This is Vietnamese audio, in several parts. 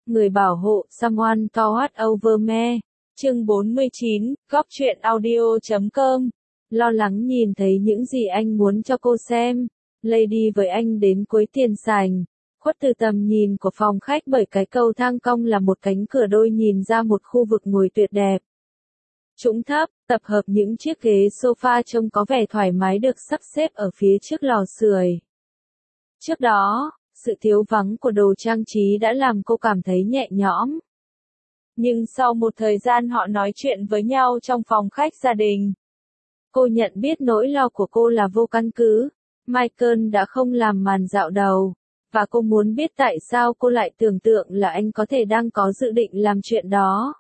người bảo hộ, someone to watch over me. Chương 49, góc truyện audio.com. Lo lắng nhìn thấy những gì anh muốn cho cô xem. Lady với anh đến cuối tiền sảnh, khuất từ tầm nhìn của phòng khách bởi cái cầu thang cong là một cánh cửa đôi nhìn ra một khu vực ngồi tuyệt đẹp. Trũng thấp, tập hợp những chiếc ghế sofa trông có vẻ thoải mái được sắp xếp ở phía trước lò sưởi. Trước đó, sự thiếu vắng của đồ trang trí đã làm cô cảm thấy nhẹ nhõm. Nhưng sau một thời gian họ nói chuyện với nhau trong phòng khách gia đình, cô nhận biết nỗi lo của cô là vô căn cứ. Michael đã không làm màn dạo đầu, và cô muốn biết tại sao cô lại tưởng tượng là anh có thể đang có dự định làm chuyện đó.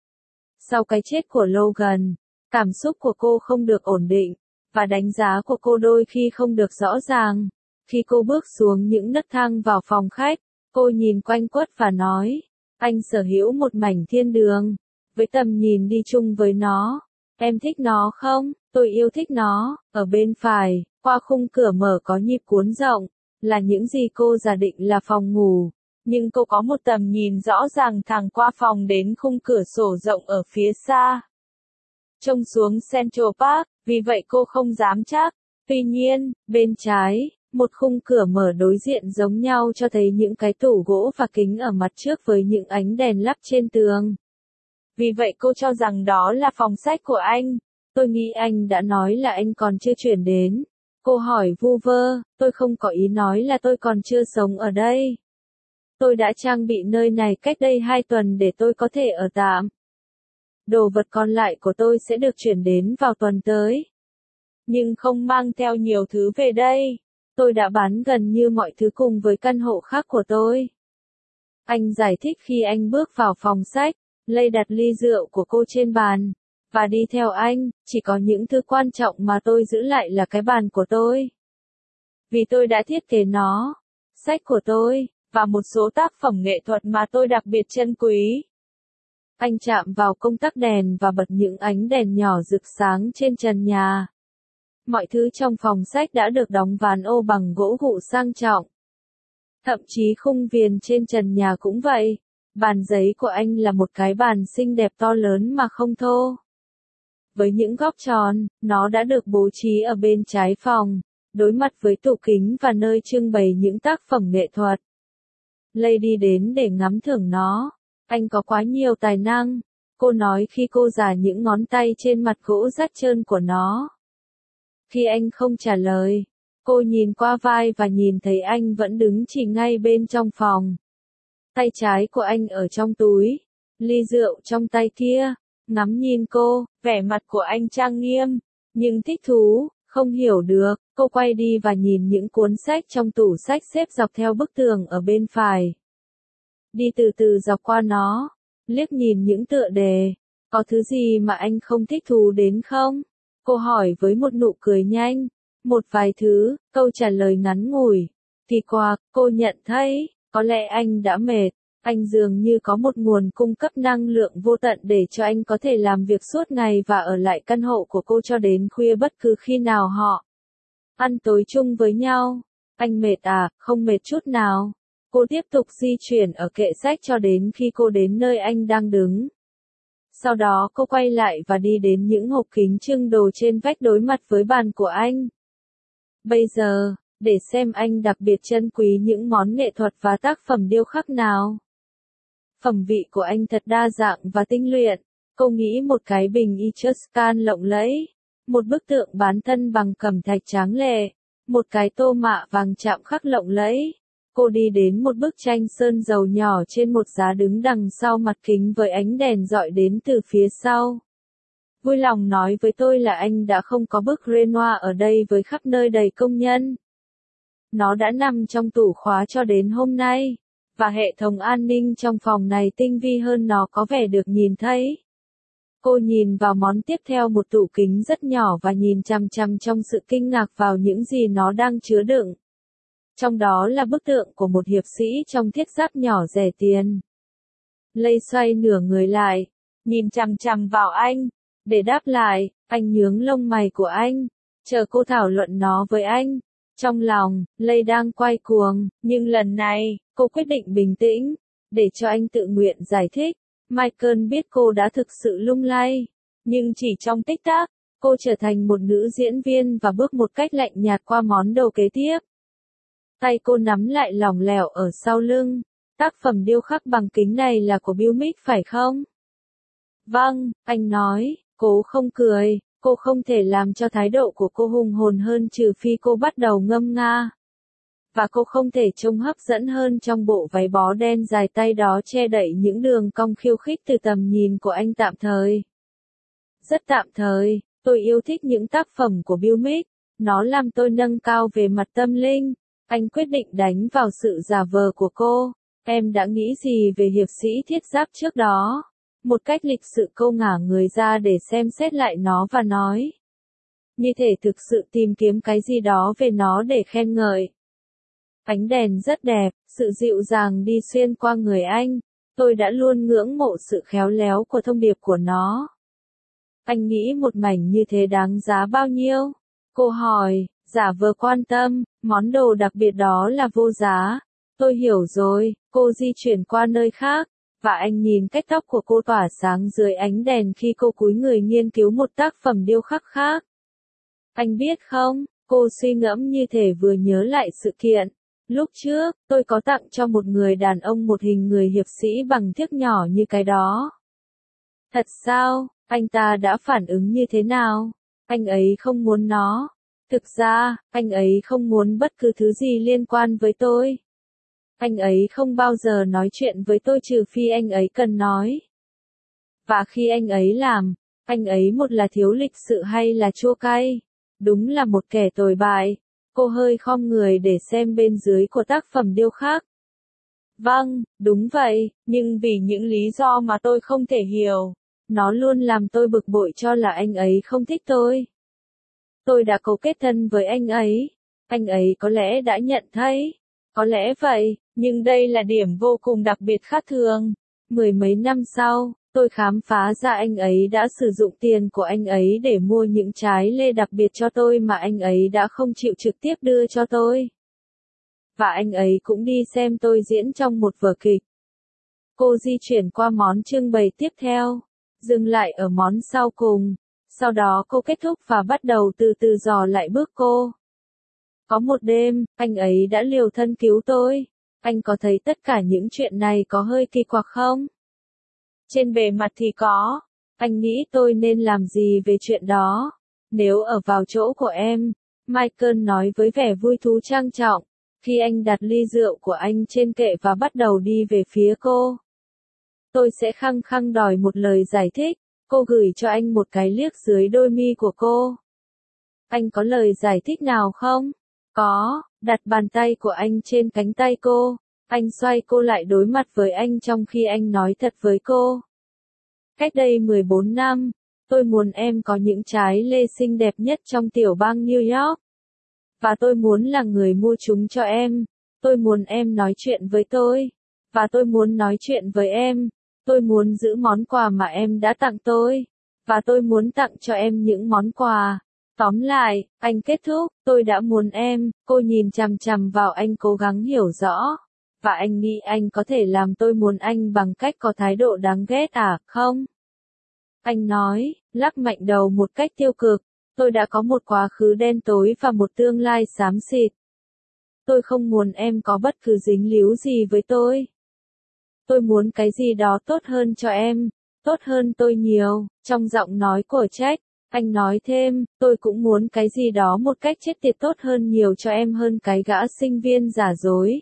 Sau cái chết của Logan, cảm xúc của cô không được ổn định, và đánh giá của cô đôi khi không được rõ ràng. Khi cô bước xuống những nấc thang vào phòng khách, cô nhìn quanh quất và nói, anh sở hữu một mảnh thiên đường, với tầm nhìn đi chung với nó. Em thích nó không? Tôi yêu thích nó. Ở bên phải, qua khung cửa mở có nhịp cuốn rộng, là những gì cô giả định là phòng ngủ. Nhưng cô có một tầm nhìn rõ ràng thẳng qua phòng đến khung cửa sổ rộng ở phía xa, trông xuống Central Park, vì vậy cô không dám chắc. Tuy nhiên, bên trái, một khung cửa mở đối diện giống nhau cho thấy những cái tủ gỗ và kính ở mặt trước với những ánh đèn lắp trên tường. Vì vậy cô cho rằng đó là phòng sách của anh. Tôi nghĩ anh đã nói là anh còn chưa chuyển đến. Cô hỏi vu vơ, tôi không có ý nói là tôi còn chưa sống ở đây. Tôi đã trang bị nơi này cách đây 2 tuần để tôi có thể ở tạm. Đồ vật còn lại của tôi sẽ được chuyển đến vào tuần tới. Nhưng không mang theo nhiều thứ về đây. Tôi đã bán gần như mọi thứ cùng với căn hộ khác của tôi. Anh giải thích khi anh bước vào phòng sách, Lay đặt ly rượu của cô trên bàn, và đi theo anh, chỉ có những thứ quan trọng mà tôi giữ lại là cái bàn của tôi. Vì tôi đã thiết kế nó, sách của tôi, và một số tác phẩm nghệ thuật mà tôi đặc biệt trân quý. Anh chạm vào công tắc đèn và bật những ánh đèn nhỏ rực sáng trên trần nhà. Mọi thứ trong phòng sách đã được đóng ván ô bằng gỗ gụ sang trọng. Thậm chí khung viền trên trần nhà cũng vậy. Bàn giấy của anh là một cái bàn xinh đẹp to lớn mà không thô. Với những góc tròn, nó đã được bố trí ở bên trái phòng, đối mặt với tủ kính và nơi trưng bày những tác phẩm nghệ thuật. Lady đến để ngắm thưởng nó. Anh có quá nhiều tài năng, cô nói khi cô giả những ngón tay trên mặt gỗ rát trơn của nó. Khi anh không trả lời, cô nhìn qua vai và nhìn thấy anh vẫn đứng chỉ ngay bên trong phòng. Tay trái của anh ở trong túi, ly rượu trong tay kia, ngắm nhìn cô, vẻ mặt của anh trang nghiêm, nhưng thích thú, không hiểu được. Cô quay đi và nhìn những cuốn sách trong tủ sách xếp dọc theo bức tường ở bên phải. Đi từ từ dọc qua nó, liếc nhìn những tựa đề. Có thứ gì mà anh không thích thú đến không? Cô hỏi với một nụ cười nhanh. Một vài thứ, câu trả lời ngắn ngủi. Kỳ quặc, cô nhận thấy, có lẽ anh đã mệt. Anh dường như có một nguồn cung cấp năng lượng vô tận để cho anh có thể làm việc suốt ngày và ở lại căn hộ của cô cho đến khuya bất cứ khi nào họ ăn tối chung với nhau. Anh mệt à? Không mệt chút nào. Cô tiếp tục di chuyển ở kệ sách cho đến khi cô đến nơi anh đang đứng. Sau đó cô quay lại và đi đến những hộp kính trưng đồ trên vách đối mặt với bàn của anh. Bây giờ, để xem anh đặc biệt trân quý những món nghệ thuật và tác phẩm điêu khắc nào. Phẩm vị của anh thật đa dạng và tinh luyện. Cô nghĩ một cái bình Etruscan lộng lẫy, một bức tượng bán thân bằng cẩm thạch tráng lệ, một cái tô mạ vàng chạm khắc lộng lẫy. Cô đi đến một bức tranh sơn dầu nhỏ trên một giá đứng đằng sau mặt kính với ánh đèn rọi đến từ phía sau. Vui lòng nói với tôi là anh đã không có bức Renoir ở đây với khắp nơi đầy công nhân. Nó đã nằm trong tủ khóa cho đến hôm nay, và hệ thống an ninh trong phòng này tinh vi hơn nó có vẻ được nhìn thấy. Cô nhìn vào món tiếp theo, một tủ kính rất nhỏ, và nhìn chằm chằm trong sự kinh ngạc vào những gì nó đang chứa đựng. Trong đó là bức tượng của một hiệp sĩ trong thiết giáp nhỏ rẻ tiền. Lay xoay nửa người lại, nhìn chằm chằm vào anh. Để đáp lại, anh nhướng lông mày của anh, chờ cô thảo luận nó với anh. Trong lòng, Lay đang quay cuồng, nhưng lần này, cô quyết định bình tĩnh. để cho anh tự nguyện giải thích. Michael biết cô đã thực sự lung lay, nhưng chỉ trong tích tắc, cô trở thành một nữ diễn viên và bước một cách lạnh nhạt qua món đồ kế tiếp. Tay cô nắm lại lỏng lẻo ở sau lưng. Tác phẩm điêu khắc bằng kính này là của Bill Mix phải không? Vâng, anh nói, cố không cười, cô không thể làm cho thái độ của cô hùng hồn hơn trừ phi cô bắt đầu ngâm nga. Và cô không thể trông hấp dẫn hơn trong bộ váy bó đen dài tay đó che đậy những đường cong khiêu khích từ tầm nhìn của anh tạm thời. Rất tạm thời, tôi yêu thích những tác phẩm của Bill Mix, nó làm tôi nâng cao về mặt tâm linh. Anh quyết định đánh vào sự giả vờ của cô. Em đã nghĩ gì về hiệp sĩ thiết giáp trước đó? Một cách lịch sự cô ngả người ra để xem xét lại nó và nói. Như thể thực sự tìm kiếm cái gì đó về nó để khen ngợi. Ánh đèn rất đẹp, sự dịu dàng đi xuyên qua người anh. Tôi đã luôn ngưỡng mộ sự khéo léo của thông điệp của nó. Anh nghĩ một mảnh như thế đáng giá bao nhiêu? Cô hỏi, giả vờ quan tâm, món đồ đặc biệt đó là vô giá. Tôi hiểu rồi, cô di chuyển qua nơi khác, và anh nhìn cách tóc của cô tỏa sáng dưới ánh đèn khi cô cúi người nghiên cứu một tác phẩm điêu khắc khác. Anh biết không, cô suy ngẫm như thể vừa nhớ lại sự kiện. Lúc trước, tôi có tặng cho một người đàn ông một hình người hiệp sĩ bằng thiếc nhỏ như cái đó. Thật sao, anh ta đã phản ứng như thế nào? Anh ấy không muốn nó. Thực ra, anh ấy không muốn bất cứ thứ gì liên quan với tôi. Anh ấy không bao giờ nói chuyện với tôi trừ phi anh ấy cần nói. Và khi anh ấy làm, anh ấy một là thiếu lịch sự hay là chua cay. Đúng là một kẻ tồi bại. Cô hơi khom người để xem bên dưới của tác phẩm điêu khắc. Vâng, đúng vậy, nhưng vì những lý do mà tôi không thể hiểu, nó luôn làm tôi bực bội cho là anh ấy không thích tôi. Tôi đã cấu kết thân với anh ấy có lẽ đã nhận thấy. Có lẽ vậy, nhưng đây là điểm vô cùng đặc biệt khác thường. Mười mấy năm sau, tôi khám phá ra anh ấy đã sử dụng tiền của anh ấy để mua những trái lê đặc biệt cho tôi mà anh ấy đã không chịu trực tiếp đưa cho tôi. Và anh ấy cũng đi xem tôi diễn trong một vở kịch. Cô di chuyển qua món trưng bày tiếp theo, dừng lại ở món sau cùng. Sau đó cô kết thúc và bắt đầu từ từ dò lại bước cô. Có một đêm, anh ấy đã liều thân cứu tôi. Anh có thấy tất cả những chuyện này có hơi kỳ quặc không? Trên bề mặt thì có. Anh nghĩ tôi nên làm gì về chuyện đó? Nếu ở vào chỗ của em, Michael nói với vẻ vui thú trang trọng, khi anh đặt ly rượu của anh trên kệ và bắt đầu đi về phía cô. Tôi sẽ khăng khăng đòi một lời giải thích. Cô gửi cho anh một cái liếc dưới đôi mi của cô. Anh có lời giải thích nào không? Có, đặt bàn tay của anh trên cánh tay cô. Anh xoay cô lại đối mặt với anh trong khi anh nói thật với cô. Cách đây 14 năm, tôi muốn em có những trái lê xinh đẹp nhất trong tiểu bang New York. Và tôi muốn là người mua chúng cho em. Tôi muốn em nói chuyện với tôi. Và tôi muốn nói chuyện với em. Tôi muốn giữ món quà mà em đã tặng tôi. Và tôi muốn tặng cho em những món quà. Tóm lại, anh kết thúc, tôi đã muốn em. Cô nhìn chằm chằm vào anh cố gắng hiểu rõ. Và anh nghĩ anh có thể làm tôi muốn anh bằng cách có thái độ đáng ghét à, không? Anh nói, lắc mạnh đầu một cách tiêu cực. Tôi đã có một quá khứ đen tối và một tương lai xám xịt. Tôi không muốn em có bất cứ dính líu gì với tôi. Tôi muốn cái gì đó tốt hơn cho em, tốt hơn tôi nhiều. Trong giọng nói của Jack, anh nói thêm, tôi cũng muốn cái gì đó một cách chết tiệt tốt hơn nhiều cho em hơn cái gã sinh viên giả dối.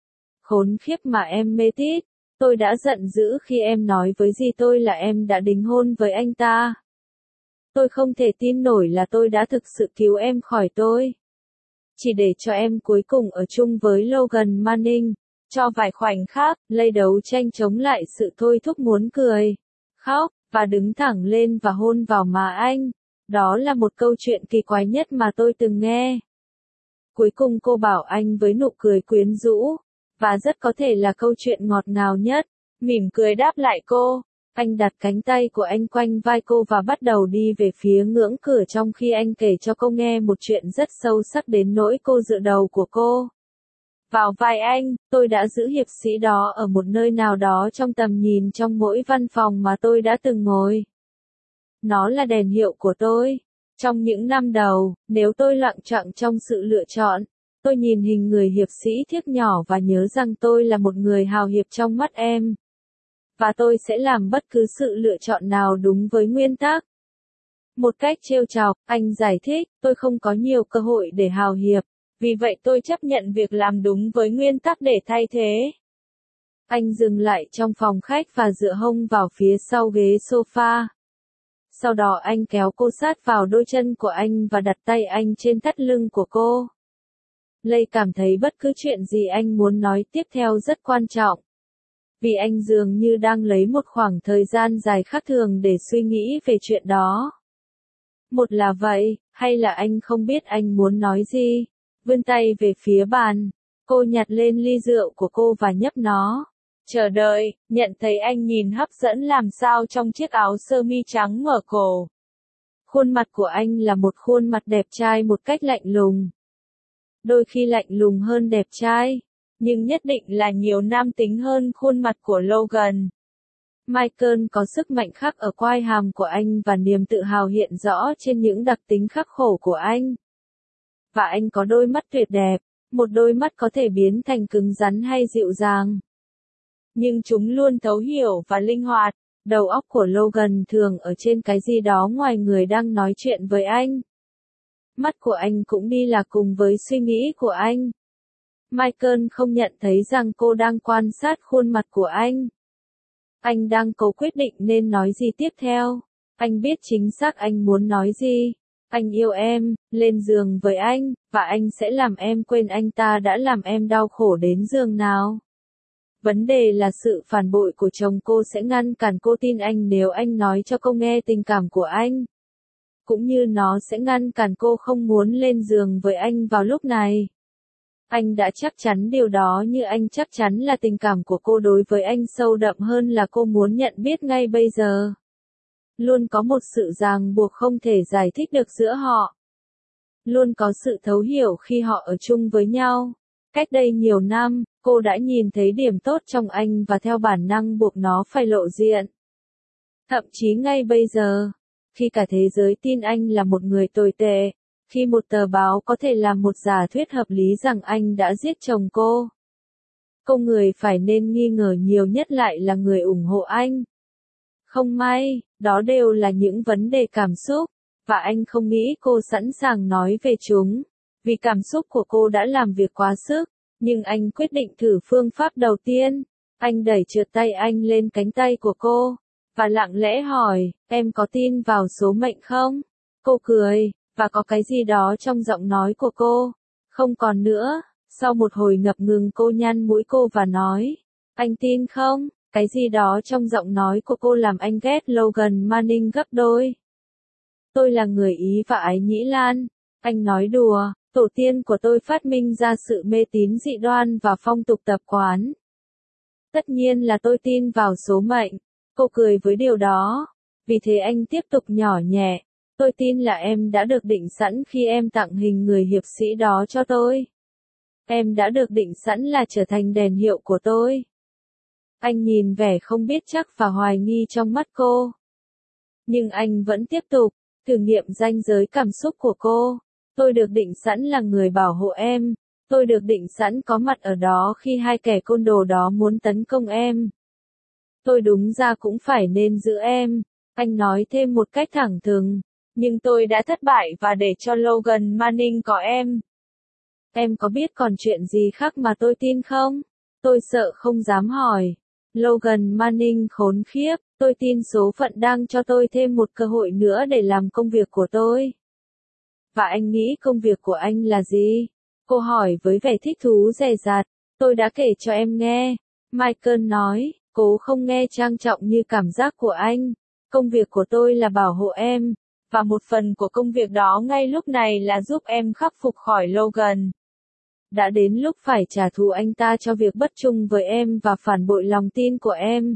Khốn khiếp mà em mê tít. Tôi đã giận dữ khi em nói với dì tôi là em đã đính hôn với anh ta. Tôi không thể tin nổi là tôi đã thực sự cứu em khỏi tôi. Chỉ để cho em cuối cùng ở chung với Logan Manning. Cho vài khoảnh khắc, Lay đấu tranh chống lại sự thôi thúc muốn cười, khóc, và đứng thẳng lên và hôn vào má anh. Đó là một câu chuyện kỳ quái nhất mà tôi từng nghe. Cuối cùng cô bảo anh với nụ cười quyến rũ, và rất có thể là câu chuyện ngọt ngào nhất. Mỉm cười đáp lại cô. Anh đặt cánh tay của anh quanh vai cô và bắt đầu đi về phía ngưỡng cửa trong khi anh kể cho cô nghe một chuyện rất sâu sắc đến nỗi cô dựa đầu của cô. vào vai anh, tôi đã giữ hiệp sĩ đó ở một nơi nào đó trong tầm nhìn trong mỗi văn phòng mà tôi đã từng ngồi. Nó là đèn hiệu của tôi. Trong những năm đầu, nếu tôi loạng choạng trong sự lựa chọn, tôi nhìn hình người hiệp sĩ thiếc nhỏ và nhớ rằng tôi là một người hào hiệp trong mắt em. Và tôi sẽ làm bất cứ sự lựa chọn nào đúng với nguyên tắc. Một cách trêu chọc, anh giải thích, tôi không có nhiều cơ hội để hào hiệp, vì vậy tôi chấp nhận việc làm đúng với nguyên tắc để thay thế. Anh dừng lại trong phòng khách và dựa hông vào phía sau ghế sofa. Sau đó anh kéo cô sát vào đôi chân của anh và đặt tay anh trên thắt lưng của cô. Lay cảm thấy bất cứ chuyện gì anh muốn nói tiếp theo rất quan trọng. Vì anh dường như đang lấy một khoảng thời gian dài khác thường để suy nghĩ về chuyện đó. Một là vậy, hay là anh không biết anh muốn nói gì? Vươn tay về phía bàn. Cô nhặt lên ly rượu của cô và nhấp nó. Chờ đợi, nhận thấy anh nhìn hấp dẫn làm sao trong chiếc áo sơ mi trắng mở cổ. Khuôn mặt của anh là một khuôn mặt đẹp trai một cách lạnh lùng. Đôi khi lạnh lùng hơn đẹp trai, nhưng nhất định là nhiều nam tính hơn khuôn mặt của Logan. Michael có sức mạnh khác ở quai hàm của anh và niềm tự hào hiện rõ trên những đặc tính khắc khổ của anh. Và anh có đôi mắt tuyệt đẹp, một đôi mắt có thể biến thành cứng rắn hay dịu dàng. Nhưng chúng luôn thấu hiểu và linh hoạt. Đầu óc của Logan thường ở trên cái gì đó ngoài người đang nói chuyện với anh. Mắt của anh cũng đi lạc cùng với suy nghĩ của anh. Michael không nhận thấy rằng cô đang quan sát khuôn mặt của anh. Anh đang cố quyết định nên nói gì tiếp theo. Anh biết chính xác anh muốn nói gì. Anh yêu em, lên giường với anh, và anh sẽ làm em quên anh ta đã làm em đau khổ đến giường nào. Vấn đề là sự phản bội của chồng cô sẽ ngăn cản cô tin anh nếu anh nói cho cô nghe tình cảm của anh. Cũng như nó sẽ ngăn cản cô không muốn lên giường với anh vào lúc này. Anh đã chắc chắn điều đó như anh chắc chắn là tình cảm của cô đối với anh sâu đậm hơn là cô muốn nhận biết ngay bây giờ. Luôn có một sự ràng buộc không thể giải thích được giữa họ. Luôn có sự thấu hiểu khi họ ở chung với nhau. Cách đây nhiều năm, cô đã nhìn thấy điểm tốt trong anh và theo bản năng buộc nó phải lộ diện. Thậm chí ngay bây giờ, khi cả thế giới tin anh là một người tồi tệ, khi một tờ báo có thể làm một giả thuyết hợp lý rằng anh đã giết chồng cô, người phải nên nghi ngờ nhiều nhất lại là người ủng hộ anh. Không may, đó đều là những vấn đề cảm xúc, và anh không nghĩ cô sẵn sàng nói về chúng, vì cảm xúc của cô đã làm việc quá sức, nhưng anh quyết định thử phương pháp đầu tiên. Anh đẩy trượt tay anh lên cánh tay của cô, và lặng lẽ hỏi, em có tin vào số mệnh không? Cô cười, và có cái gì đó trong giọng nói của cô. Không còn nữa, sau một hồi ngập ngừng cô nhăn mũi cô và nói, anh tin không? Cái gì đó trong giọng nói của cô làm anh ghét Logan Manning gấp đôi. Tôi là người Ý và ái nhĩ Lan. Anh nói đùa, tổ tiên của tôi phát minh ra sự mê tín dị đoan và phong tục tập quán. Tất nhiên là tôi tin vào số mệnh. Cô cười với điều đó. Vì thế anh tiếp tục nhỏ nhẹ. Tôi tin là em đã được định sẵn khi em tặng hình người hiệp sĩ đó cho tôi. Em đã được định sẵn là trở thành đèn hiệu của tôi. Anh nhìn vẻ không biết chắc và hoài nghi trong mắt cô. Nhưng anh vẫn tiếp tục, thử nghiệm ranh giới cảm xúc của cô. Tôi được định sẵn là người bảo hộ em. Tôi được định sẵn có mặt ở đó khi hai kẻ côn đồ đó muốn tấn công em. Tôi đúng ra cũng phải nên giữ em. Anh nói thêm một cách thẳng thừng. Nhưng tôi đã thất bại và để cho Logan Manning có em. Em có biết còn chuyện gì khác mà tôi tin không? Tôi sợ không dám hỏi. Logan Manning khốn khiếp, tôi tin số phận đang cho tôi thêm một cơ hội nữa để làm công việc của tôi. Và anh nghĩ công việc của anh là gì? Cô hỏi với vẻ thích thú dè dặt. Tôi đã kể cho em nghe. Michael nói, cố không nghe trang trọng như cảm giác của anh. Công việc của tôi là bảo hộ em. Và một phần của công việc đó ngay lúc này là giúp em khắc phục khỏi Logan. Đã đến lúc phải trả thù anh ta cho việc bất trung với em và phản bội lòng tin của em.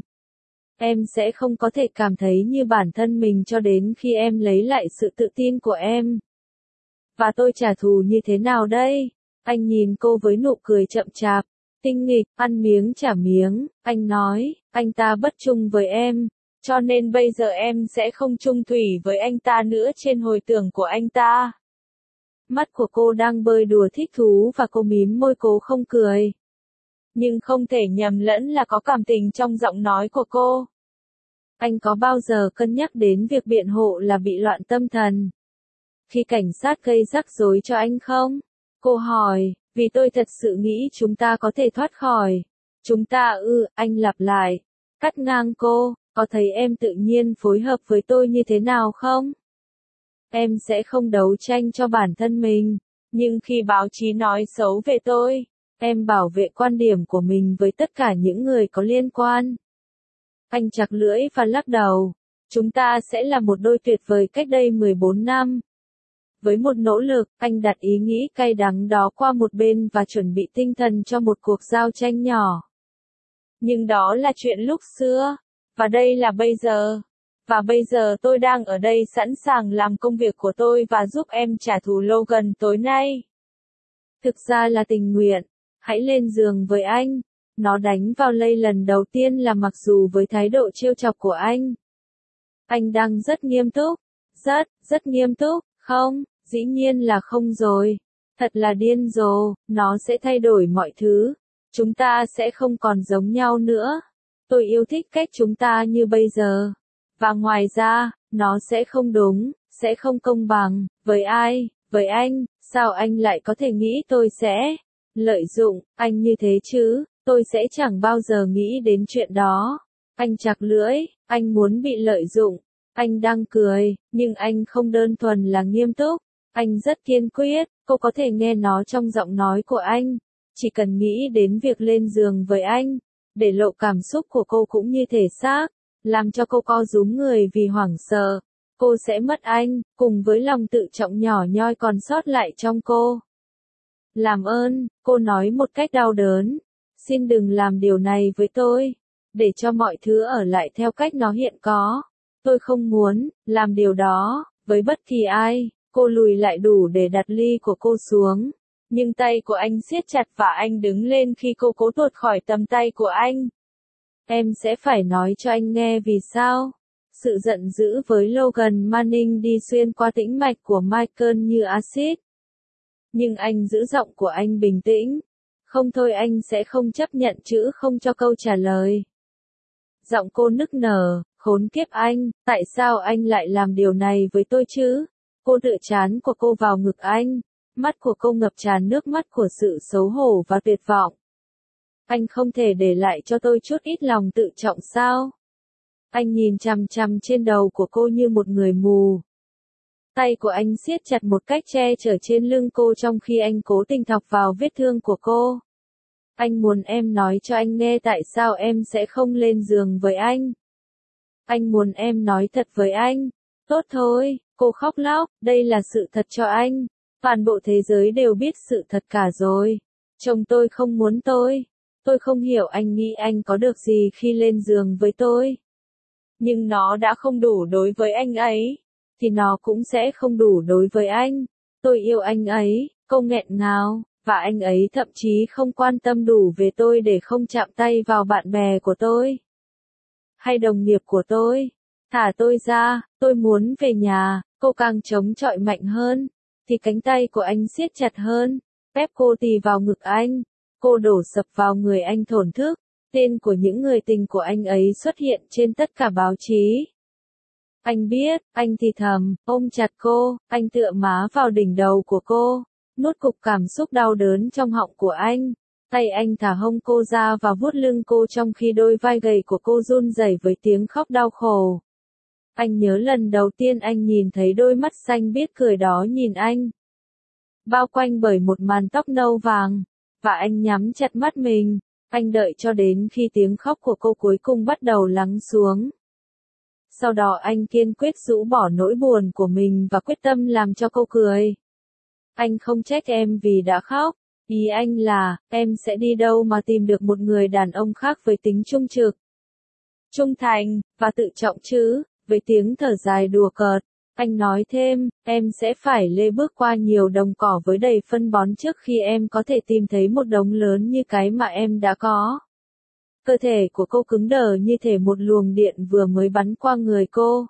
Em sẽ không có thể cảm thấy như bản thân mình cho đến khi em lấy lại sự tự tin của em. Và tôi trả thù như thế nào đây? Anh nhìn cô với nụ cười chậm chạp, tinh nghịch, ăn miếng trả miếng, anh nói, anh ta bất trung với em, cho nên bây giờ em sẽ không chung thủy với anh ta nữa trên hồi tưởng của anh ta. Mắt của cô đang bơi đùa thích thú và cô mím môi cố không cười. Nhưng không thể nhầm lẫn là có cảm tình trong giọng nói của cô. Anh có bao giờ cân nhắc đến việc biện hộ là bị loạn tâm thần khi cảnh sát gây rắc rối cho anh không? Cô hỏi, vì tôi thật sự nghĩ chúng ta có thể thoát khỏi. Chúng ta anh lặp lại, cắt ngang cô, có thấy em tự nhiên phối hợp với tôi như thế nào không? Em sẽ không đấu tranh cho bản thân mình, nhưng khi báo chí nói xấu về tôi, em bảo vệ quan điểm của mình với tất cả những người có liên quan. Anh chặt lưỡi và lắc đầu. Chúng ta sẽ là một đôi tuyệt vời cách đây 14 năm. Với một nỗ lực, anh đặt ý nghĩ cay đắng đó qua một bên và chuẩn bị tinh thần cho một cuộc giao tranh nhỏ. Nhưng đó là chuyện lúc xưa, và đây là bây giờ. Và bây giờ tôi đang ở đây sẵn sàng làm công việc của tôi và giúp em trả thù Logan tối nay. Thực ra là tình nguyện. Hãy lên giường với anh. Nó đánh vào Lay lần đầu tiên là mặc dù với thái độ trêu chọc của anh. Anh đang rất nghiêm túc. Rất nghiêm túc, không, dĩ nhiên là không rồi. Thật là điên rồ, nó sẽ thay đổi mọi thứ. Chúng ta sẽ không còn giống nhau nữa. Tôi yêu thích cách chúng ta như bây giờ. Và ngoài ra, nó sẽ không đúng, sẽ không công bằng. Với ai? Với anh, sao anh lại có thể nghĩ tôi sẽ lợi dụng anh như thế chứ? Tôi sẽ chẳng bao giờ nghĩ đến chuyện đó. Anh chặt lưỡi, anh muốn bị lợi dụng. Anh đang cười, nhưng anh không đơn thuần là nghiêm túc. Anh rất kiên quyết, cô có thể nghe nó trong giọng nói của anh. Chỉ cần nghĩ đến việc lên giường với anh, để lộ cảm xúc của cô cũng như thể xác, làm cho cô co rúm người vì hoảng sợ. Cô sẽ mất anh, cùng với lòng tự trọng nhỏ nhoi còn sót lại trong cô. Làm ơn, cô nói một cách đau đớn. Xin đừng làm điều này với tôi. Để cho mọi thứ ở lại theo cách nó hiện có. Tôi không muốn làm điều đó với bất kỳ ai. Cô lùi lại đủ để đặt ly của cô xuống. Nhưng tay của anh siết chặt và anh đứng lên khi cô cố tuột khỏi tầm tay của anh. Em sẽ phải nói cho anh nghe vì sao. Sự giận dữ với Logan Manning đi xuyên qua tĩnh mạch của Michael như axit. Nhưng anh giữ giọng của anh bình tĩnh. Không thôi, anh sẽ không chấp nhận chữ không cho câu trả lời. Giọng cô nức nở, khốn kiếp anh, tại sao anh lại làm điều này với tôi chứ? Cô tựa trán của cô vào ngực anh. Mắt của cô ngập tràn nước mắt của sự xấu hổ và tuyệt vọng. Anh không thể để lại cho tôi chút ít lòng tự trọng sao? Anh nhìn chằm chằm trên đầu của cô như một người mù. Tay của anh siết chặt một cách che chở trên lưng cô trong khi anh cố tình thọc vào vết thương của cô. Anh muốn em nói cho anh nghe tại sao em sẽ không lên giường với anh. Anh muốn em nói thật với anh. Tốt thôi, cô khóc lóc, đây là sự thật cho anh. Toàn bộ thế giới đều biết sự thật cả rồi. Chồng tôi không muốn tôi. Tôi không hiểu anh nghĩ anh có được gì khi lên giường với tôi. Nhưng nó đã không đủ đối với anh ấy. Thì nó cũng sẽ không đủ đối với anh. Tôi yêu anh ấy, cô nghẹn ngào, và anh ấy thậm chí không quan tâm đủ về tôi để không chạm tay vào bạn bè của tôi. Hay đồng nghiệp của tôi. Thả tôi ra, tôi muốn về nhà. Cô càng chống chọi mạnh hơn. Thì cánh tay của anh siết chặt hơn. Ép cô tì vào ngực anh. Cô đổ sập vào người anh thổn thức. Tên của những người tình của anh ấy xuất hiện trên tất cả báo chí. Anh biết, anh thì thầm, ôm chặt cô, anh tựa má vào đỉnh đầu của cô, nuốt cục cảm xúc đau đớn trong họng của anh. Tay anh thả hông cô ra và vuốt lưng cô trong khi đôi vai gầy của cô run rẩy với tiếng khóc đau khổ. Anh nhớ lần đầu tiên anh nhìn thấy đôi mắt xanh biếc cười đó nhìn anh. Bao quanh bởi một màn tóc nâu vàng, và anh nhắm chặt mắt mình, anh đợi cho đến khi tiếng khóc của cô cuối cùng bắt đầu lắng xuống. Sau đó anh kiên quyết rũ bỏ nỗi buồn của mình và quyết tâm làm cho cô cười. Anh không trách em vì đã khóc. Ý anh là, em sẽ đi đâu mà tìm được một người đàn ông khác với tính trung trực, trung thành, và tự trọng chứ, với tiếng thở dài đùa cợt. Anh nói thêm, em sẽ phải lê bước qua nhiều đồng cỏ với đầy phân bón trước khi em có thể tìm thấy một đống lớn như cái mà em đã có. Cơ thể của cô cứng đờ như thể một luồng điện vừa mới bắn qua người cô.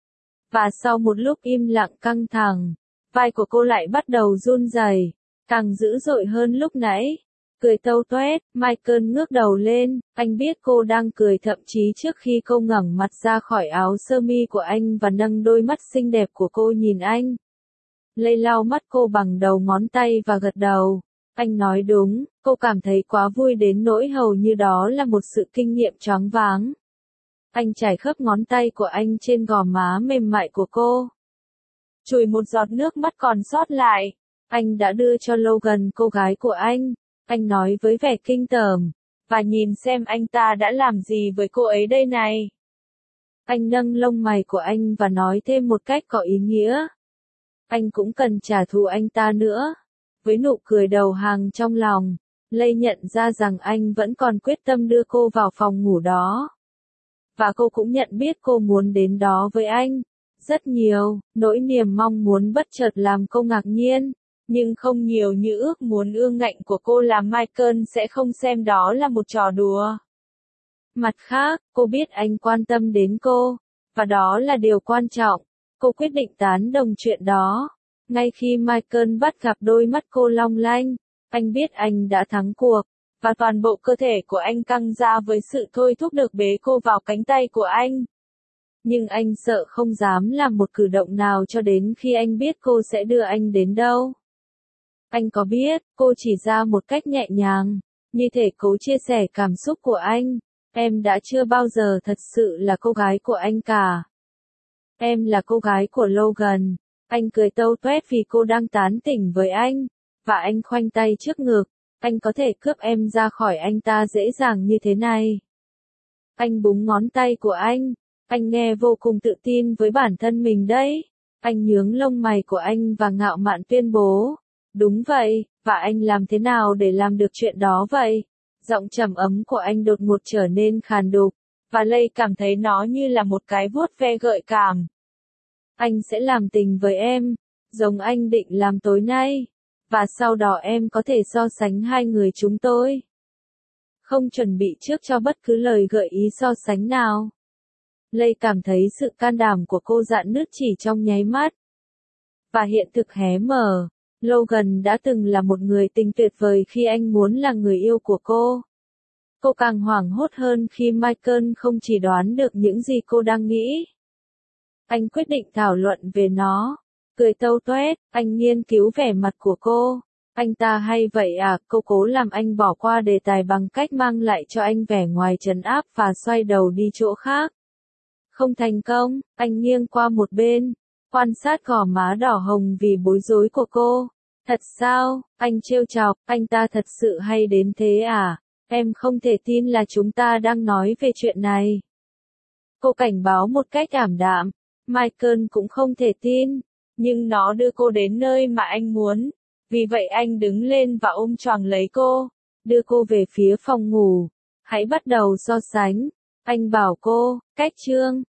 Và sau một lúc im lặng căng thẳng, vai của cô lại bắt đầu run rẩy, càng dữ dội hơn lúc nãy. Cười tâu toét, Michael ngước đầu lên, anh biết cô đang cười thậm chí trước khi cô ngẩng mặt ra khỏi áo sơ mi của anh và nâng đôi mắt xinh đẹp của cô nhìn anh. Lay lau mắt cô bằng đầu ngón tay và gật đầu. Anh nói đúng, cô cảm thấy quá vui đến nỗi hầu như đó là một sự kinh nghiệm choáng váng. Anh trải khớp ngón tay của anh trên gò má mềm mại của cô. Chùi một giọt nước mắt còn sót lại. Anh đã đưa cho Logan cô gái của anh. Anh nói với vẻ kinh tởm. Và nhìn xem anh ta đã làm gì với cô ấy đây này. Anh nâng lông mày của anh và nói thêm một cách có ý nghĩa. Anh cũng cần trả thù anh ta nữa. Với nụ cười đầu hàng trong lòng, Lay nhận ra rằng anh vẫn còn quyết tâm đưa cô vào phòng ngủ đó. Và cô cũng nhận biết cô muốn đến đó với anh. Rất nhiều, nỗi niềm mong muốn bất chợt làm cô ngạc nhiên. Nhưng không nhiều như ước muốn ương ngạnh của cô làm Michael sẽ không xem đó là một trò đùa. Mặt khác, cô biết anh quan tâm đến cô. Và đó là điều quan trọng. Cô quyết định tán đồng chuyện đó. Ngay khi Michael bắt gặp đôi mắt cô long lanh, anh biết anh đã thắng cuộc. Và toàn bộ cơ thể của anh căng ra với sự thôi thúc được bế cô vào cánh tay của anh. Nhưng anh sợ không dám làm một cử động nào cho đến khi anh biết cô sẽ đưa anh đến đâu. Anh có biết, cô chỉ ra một cách nhẹ nhàng, như thể cố chia sẻ cảm xúc của anh. Em đã chưa bao giờ thật sự là cô gái của anh cả. Em là cô gái của Logan. Anh cười tâu toét vì cô đang tán tỉnh với anh. Và anh khoanh tay trước ngực. Anh có thể cướp em ra khỏi anh ta dễ dàng như thế này. Anh búng ngón tay của anh. Anh nghe vô cùng tự tin với bản thân mình đấy. Anh nhướng lông mày của anh và ngạo mạn tuyên bố. Đúng vậy, và anh làm thế nào để làm được chuyện đó vậy? Giọng trầm ấm của anh đột ngột trở nên khàn đục. Và Lay cảm thấy nó như là một cái vuốt ve gợi cảm. Anh sẽ làm tình với em, giống anh định làm tối nay. Và sau đó em có thể so sánh hai người chúng tôi. Không chuẩn bị trước cho bất cứ lời gợi ý so sánh nào. Lay cảm thấy sự can đảm của cô rạn nứt chỉ trong nháy mắt. Và hiện thực hé mở. Logan đã từng là một người tình tuyệt vời khi anh muốn là người yêu của cô. Cô càng hoảng hốt hơn khi Michael không chỉ đoán được những gì cô đang nghĩ. Anh quyết định thảo luận về nó. Cười tâu toét, anh nghiên cứu vẻ mặt của cô. Anh ta hay vậy à, cô cố làm anh bỏ qua đề tài bằng cách mang lại cho anh vẻ ngoài trấn áp và xoay đầu đi chỗ khác. Không thành công, anh nghiêng qua một bên, quan sát gò má đỏ hồng vì bối rối của cô. Thật sao, anh trêu chọc, anh ta thật sự hay đến thế à? Em không thể tin là chúng ta đang nói về chuyện này. Cô cảnh báo một cách ảm đạm. Michael cũng không thể tin. Nhưng nó đưa cô đến nơi mà anh muốn. Vì vậy anh đứng lên và ôm choàng lấy cô. Đưa cô về phía phòng ngủ. Hãy bắt đầu so sánh. Anh bảo cô, cách chương.